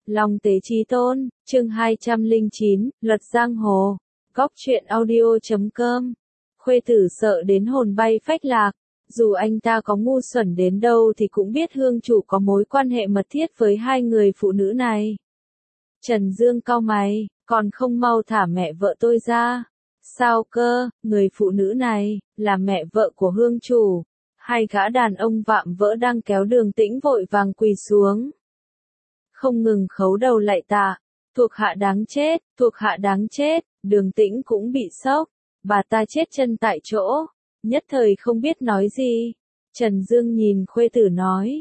Long Tế Chí Tôn, chương 209, Luật Giang Hồ, Góc truyện audio.com. Khuê tử sợ đến hồn bay phách lạc, dù anh ta có ngu xuẩn đến đâu thì cũng biết hương chủ có mối quan hệ mật thiết với hai người phụ nữ này. Trần Dương cau mày, còn không mau thả mẹ vợ tôi ra. Sao cơ, người phụ nữ này, là mẹ vợ của hương chủ. Hai gã đàn ông vạm vỡ đang kéo Đường Tĩnh vội vàng quỳ xuống. Không ngừng khấu đầu lạy tạ, thuộc hạ đáng chết, thuộc hạ đáng chết, Đường Tĩnh cũng bị sốc, bà ta chết chân tại chỗ, nhất thời không biết nói gì. Trần Dương nhìn Khuê tử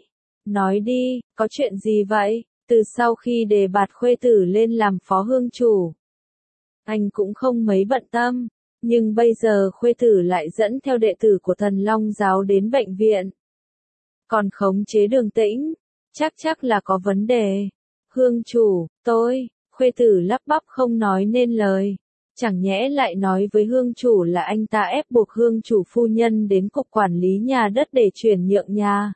nói đi, có chuyện gì vậy? Từ sau khi đề bạt Khuê tử lên làm phó hương chủ, anh cũng không mấy bận tâm, nhưng bây giờ Khuê tử lại dẫn theo đệ tử của Thần Long giáo đến bệnh viện, còn khống chế Đường Tĩnh, chắc là có vấn đề. Hương chủ, Khuê tử lắp bắp không nói nên lời. Chẳng nhẽ lại nói với hương chủ là anh ta ép buộc hương chủ phu nhân đến cục quản lý nhà đất để chuyển nhượng nhà.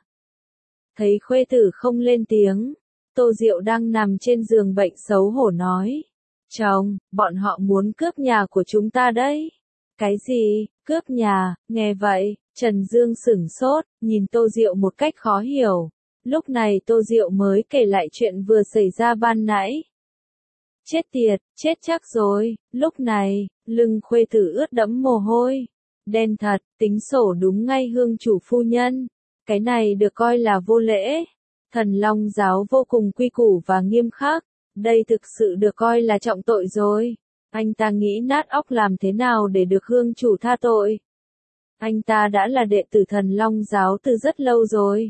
Thấy Khuê tử không lên tiếng, Tô Diệu đang nằm trên giường bệnh xấu hổ nói. Chồng, bọn họ muốn cướp nhà của chúng ta đấy. Cái gì, cướp nhà? Nghe vậy, Trần Dương sửng sốt, nhìn Tô Diệu một cách khó hiểu. Lúc này Tô Diệu mới kể lại chuyện vừa xảy ra ban nãy. Chết tiệt, chết chắc rồi. Lúc này, lưng Khuê tử ướt đẫm mồ hôi. Đen thật, tính sổ đúng ngay hương chủ phu nhân. Cái này được coi là vô lễ. Thần Long giáo vô cùng quy củ và nghiêm khắc. Đây thực sự được coi là trọng tội rồi. Anh ta nghĩ nát óc làm thế nào để được hương chủ tha tội. Anh ta đã là đệ tử Thần Long giáo từ rất lâu rồi.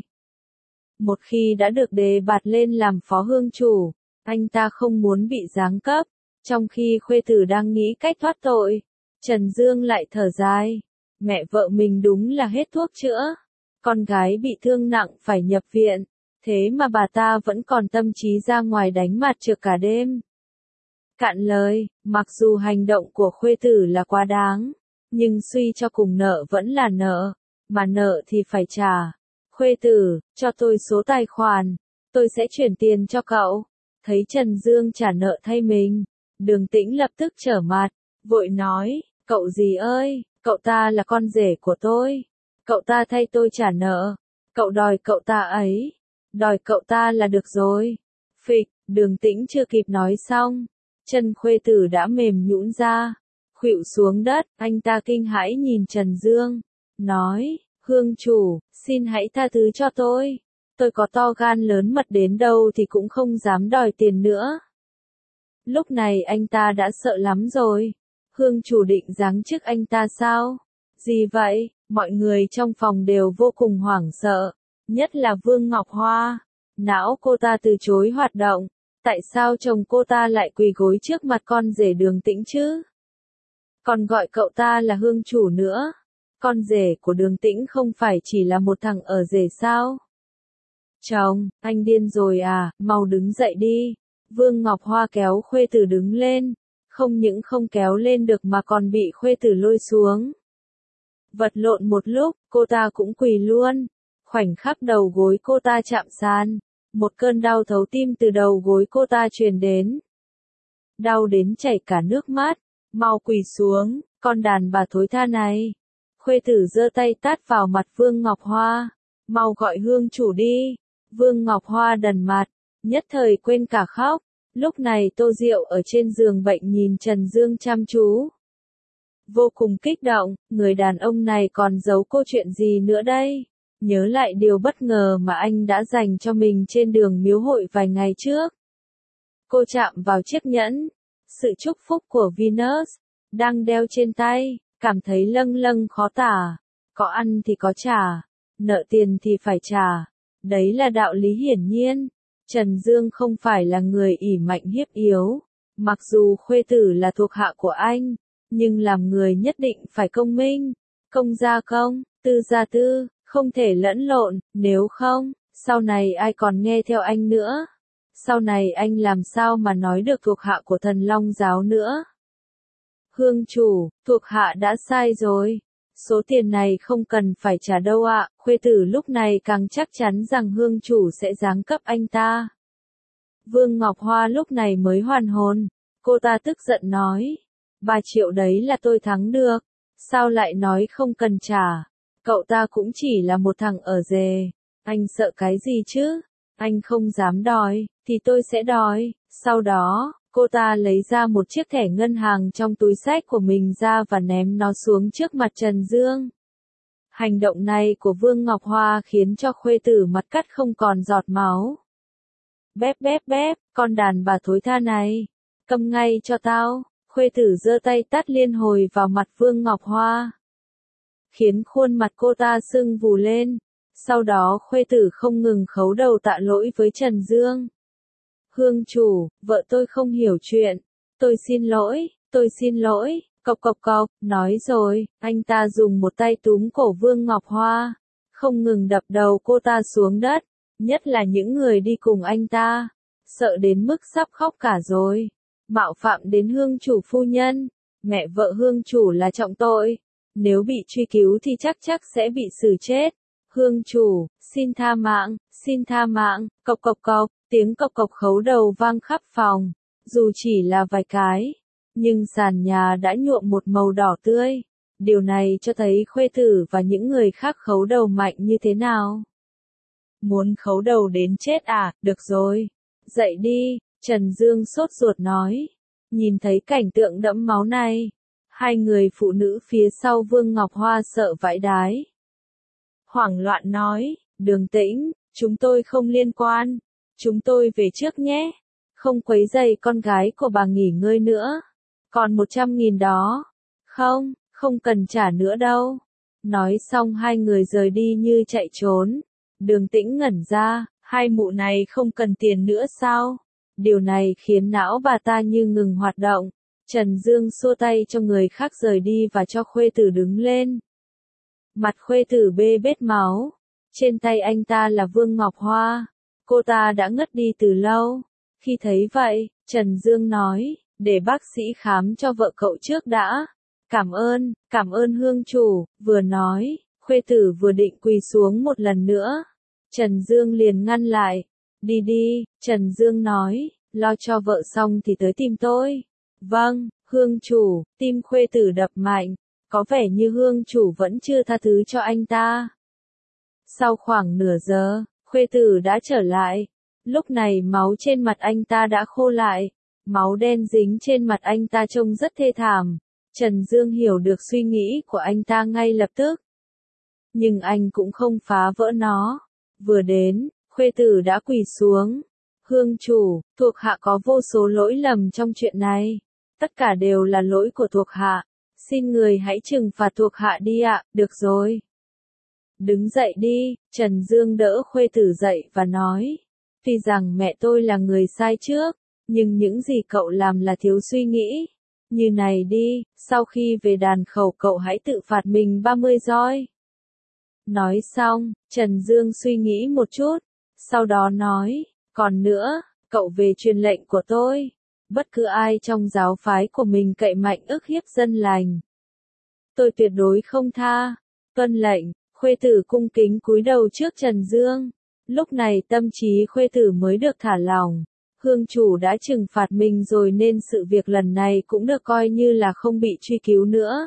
Một khi đã được đề bạt lên làm phó hương chủ, anh ta không muốn bị giáng cấp. Trong khi Khuê tử đang nghĩ cách thoát tội, Trần Dương lại thở dài. Mẹ vợ mình đúng là hết thuốc chữa. Con gái bị thương nặng phải nhập viện. Thế mà bà ta vẫn còn tâm trí ra ngoài đánh mặt trược cả đêm. Cạn lời, mặc dù hành động của Khuê tử là quá đáng, nhưng suy cho cùng nợ vẫn là nợ, mà nợ thì phải trả. Khuê tử, cho tôi số tài khoản, tôi sẽ chuyển tiền cho cậu. Thấy Trần Dương trả nợ thay mình, Đường Tĩnh lập tức trở mặt, vội nói, cậu gì ơi, cậu ta là con rể của tôi. Cậu ta thay tôi trả nợ, cậu đòi cậu ta ấy. Đòi cậu ta là được rồi. Phịch, Đường Tĩnh chưa kịp nói xong, chân Khuê tử đã mềm nhũn ra, khuỵu xuống đất. Anh ta kinh hãi nhìn Trần Dương, nói, hương chủ, xin hãy tha thứ cho tôi. Tôi có to gan lớn mật đến đâu thì cũng không dám đòi tiền nữa. Lúc này anh ta đã sợ lắm rồi. Hương chủ định giáng chức anh ta sao? Gì vậy? Mọi người trong phòng đều vô cùng hoảng sợ. Nhất là Vương Ngọc Hoa. Não cô ta từ chối hoạt động. Tại sao chồng cô ta lại quỳ gối trước mặt con rể Đường Tĩnh chứ? Còn gọi cậu ta là hương chủ nữa. Con rể của Đường Tĩnh không phải chỉ là một thằng ở rể sao? Chồng, anh điên rồi à, mau đứng dậy đi. Vương Ngọc Hoa kéo Khuê tử đứng lên. Không những không kéo lên được mà còn bị Khuê tử lôi xuống. Vật lộn một lúc, cô ta cũng quỳ luôn. Khoảnh khắc đầu gối cô ta chạm sàn, một cơn đau thấu tim từ đầu gối cô ta truyền đến. Đau đến chảy cả nước mắt, mau quỳ xuống, con đàn bà thối tha này. Khuê tử giơ tay tát vào mặt Vương Ngọc Hoa, mau gọi hương chủ đi. Vương Ngọc Hoa đần mặt, nhất thời quên cả khóc. Lúc này Tô Diệu ở trên giường bệnh nhìn Trần Dương chăm chú. Vô cùng kích động, người đàn ông này còn giấu cô chuyện gì nữa đây? Nhớ lại điều bất ngờ mà anh đã dành cho mình trên đường miếu hội vài ngày trước. Cô chạm vào chiếc nhẫn, sự chúc phúc của Venus, đang đeo trên tay, cảm thấy lâng lâng khó tả. Có ăn thì có trả, nợ tiền thì phải trả. Đấy là đạo lý hiển nhiên. Trần Dương không phải là người ỷ mạnh hiếp yếu. Mặc dù Khuê tử là thuộc hạ của anh, nhưng làm người nhất định phải công minh. Công gia công, tư gia tư, không thể lẫn lộn, nếu không, sau này ai còn nghe theo anh nữa. Sau này anh làm sao mà nói được thuộc hạ của Thần Long giáo nữa. Hương chủ, thuộc hạ đã sai rồi. Số tiền này không cần phải trả đâu ạ. Khuê tử lúc này càng chắc chắn rằng hương chủ sẽ giáng cấp anh ta. Vương Ngọc Hoa lúc này mới hoàn hồn. Cô ta tức giận nói. 3 triệu đấy là tôi thắng được. Sao lại nói không cần trả? Cậu ta cũng chỉ là một thằng ở rề. Anh sợ cái gì chứ? Anh không dám đòi, thì tôi sẽ đòi. Sau đó, cô ta lấy ra một chiếc thẻ ngân hàng trong túi xách của mình ra và ném nó xuống trước mặt Trần Dương. Hành động này của Vương Ngọc Hoa khiến cho khuê tử mặt cắt không còn giọt máu. Bép bép bép, con đàn bà thối tha này. Câm ngay cho tao. Khuê tử giơ tay tát liên hồi vào mặt Vương Ngọc Hoa, khiến khuôn mặt cô ta sưng vù lên. Sau đó khuê tử không ngừng khấu đầu tạ lỗi với Trần Dương. Hương chủ, vợ tôi không hiểu chuyện. Tôi xin lỗi, cộc cộc cộc, nói rồi, anh ta dùng một tay túm cổ Vương Ngọc Hoa, không ngừng đập đầu cô ta xuống đất, nhất là những người đi cùng anh ta, sợ đến mức sắp khóc cả rồi. Mạo phạm đến hương chủ phu nhân, mẹ vợ hương chủ là trọng tội, nếu bị truy cứu thì chắc sẽ bị xử chết. Hương chủ, xin tha mạng, cộc cộc cộc, tiếng cộc cộc khấu đầu vang khắp phòng, dù chỉ là vài cái, nhưng sàn nhà đã nhuộm một màu đỏ tươi. Điều này cho thấy khuê tử và những người khác khấu đầu mạnh như thế nào. Muốn khấu đầu đến chết à, được rồi. Dậy đi, Trần Dương sốt ruột nói. Nhìn thấy cảnh tượng đẫm máu này, hai người phụ nữ phía sau Vương Ngọc Hoa sợ vãi đái. Hoảng loạn nói, Đường Tĩnh, chúng tôi không liên quan. Chúng tôi về trước nhé. Không quấy rầy con gái của bà nghỉ ngơi nữa. Còn 100.000 đó. Không cần trả nữa đâu. Nói xong hai người rời đi như chạy trốn. Đường Tĩnh ngẩn ra, hai mụ này không cần tiền nữa sao? Điều này khiến não bà ta như ngừng hoạt động. Trần Dương xua tay cho người khác rời đi và cho khuê tử đứng lên. Mặt khuê tử bê bết máu. Trên tay anh ta là Vương Ngọc Hoa. Cô ta đã ngất đi từ lâu. Khi thấy vậy, Trần Dương nói, để bác sĩ khám cho vợ cậu trước đã. Cảm ơn hương chủ, vừa nói, khuê tử vừa định quỳ xuống một lần nữa. Trần Dương liền ngăn lại. Đi đi, Trần Dương nói, lo cho vợ xong thì tới tìm tôi. Vâng, hương chủ, tim khuê tử đập mạnh, có vẻ như hương chủ vẫn chưa tha thứ cho anh ta. Sau khoảng nửa giờ, khuê tử đã trở lại. Lúc này máu trên mặt anh ta đã khô lại, máu đen dính trên mặt anh ta trông rất thê thảm. Trần Dương hiểu được suy nghĩ của anh ta ngay lập tức. Nhưng anh cũng không phá vỡ nó. Vừa đến, khuê tử đã quỳ xuống. Hương chủ, thuộc hạ có vô số lỗi lầm trong chuyện này. Tất cả đều là lỗi của thuộc hạ. Xin người hãy trừng phạt thuộc hạ đi ạ, được rồi. Đứng dậy đi, Trần Dương đỡ khuê tử dậy và nói. Tuy rằng mẹ tôi là người sai trước, nhưng những gì cậu làm là thiếu suy nghĩ. Như này đi, sau khi về đàn khẩu cậu hãy tự phạt mình 30 roi. Nói xong, Trần Dương suy nghĩ một chút, sau đó nói, còn nữa, cậu về truyền lệnh của tôi. Bất cứ ai trong giáo phái của mình cậy mạnh ức hiếp dân lành, tôi tuyệt đối không tha. Tuân lệnh, khuê tử cung kính cúi đầu trước Trần Dương. Lúc này tâm trí khuê tử mới được thả lỏng. Hương chủ đã trừng phạt mình rồi nên sự việc lần này cũng được coi như là không bị truy cứu nữa.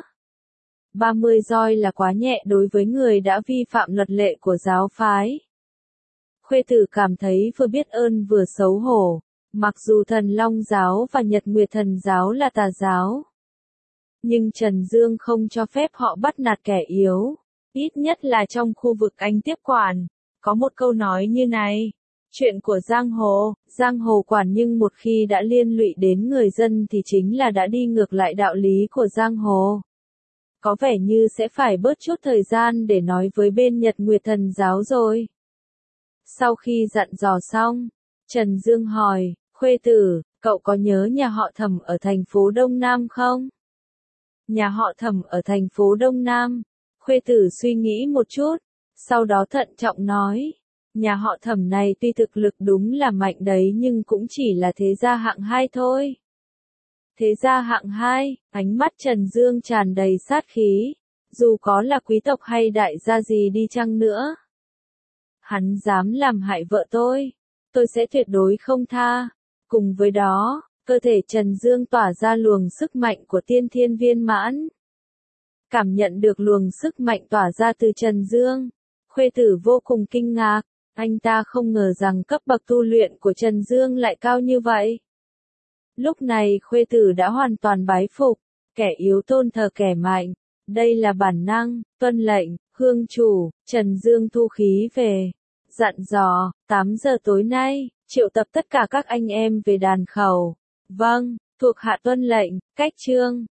30 roi là quá nhẹ đối với người đã vi phạm luật lệ của giáo phái. Khuê tử cảm thấy vừa biết ơn vừa xấu hổ. Mặc dù Thần Long giáo và Nhật Nguyệt Thần giáo là tà giáo, nhưng Trần Dương không cho phép họ bắt nạt kẻ yếu. Ít nhất là trong khu vực anh tiếp quản. Có một câu nói như này. Chuyện của giang hồ quản, nhưng một khi đã liên lụy đến người dân thì chính là đã đi ngược lại đạo lý của giang hồ. Có vẻ như sẽ phải bớt chút thời gian để nói với bên Nhật Nguyệt Thần giáo rồi. Sau khi dặn dò xong, Trần Dương hỏi, khuê tử, cậu có nhớ nhà họ Thẩm ở thành phố Đông Nam không? Nhà họ Thẩm ở thành phố Đông Nam. Khuê tử suy nghĩ một chút, sau đó thận trọng nói. Nhà họ Thẩm này tuy thực lực đúng là mạnh đấy nhưng cũng chỉ là thế gia hạng 2 thôi. Thế gia hạng 2, ánh mắt Trần Dương tràn đầy sát khí. Dù có là quý tộc hay đại gia gì đi chăng nữa, hắn dám làm hại vợ tôi sẽ tuyệt đối không tha. Cùng với đó, cơ thể Trần Dương tỏa ra luồng sức mạnh của tiên thiên viên mãn. Cảm nhận được luồng sức mạnh tỏa ra từ Trần Dương, Khuê Tử vô cùng kinh ngạc, anh ta không ngờ rằng cấp bậc tu luyện của Trần Dương lại cao như vậy. Lúc này Khuê Tử đã hoàn toàn bái phục, kẻ yếu tôn thờ kẻ mạnh, đây là bản năng, tuân lệnh, hương chủ. Trần Dương thu khí về, dặn dò, 8 giờ tối nay, triệu tập tất cả các anh em về đàn khẩu. Vâng, thuộc hạ tuân lệnh, cách chương.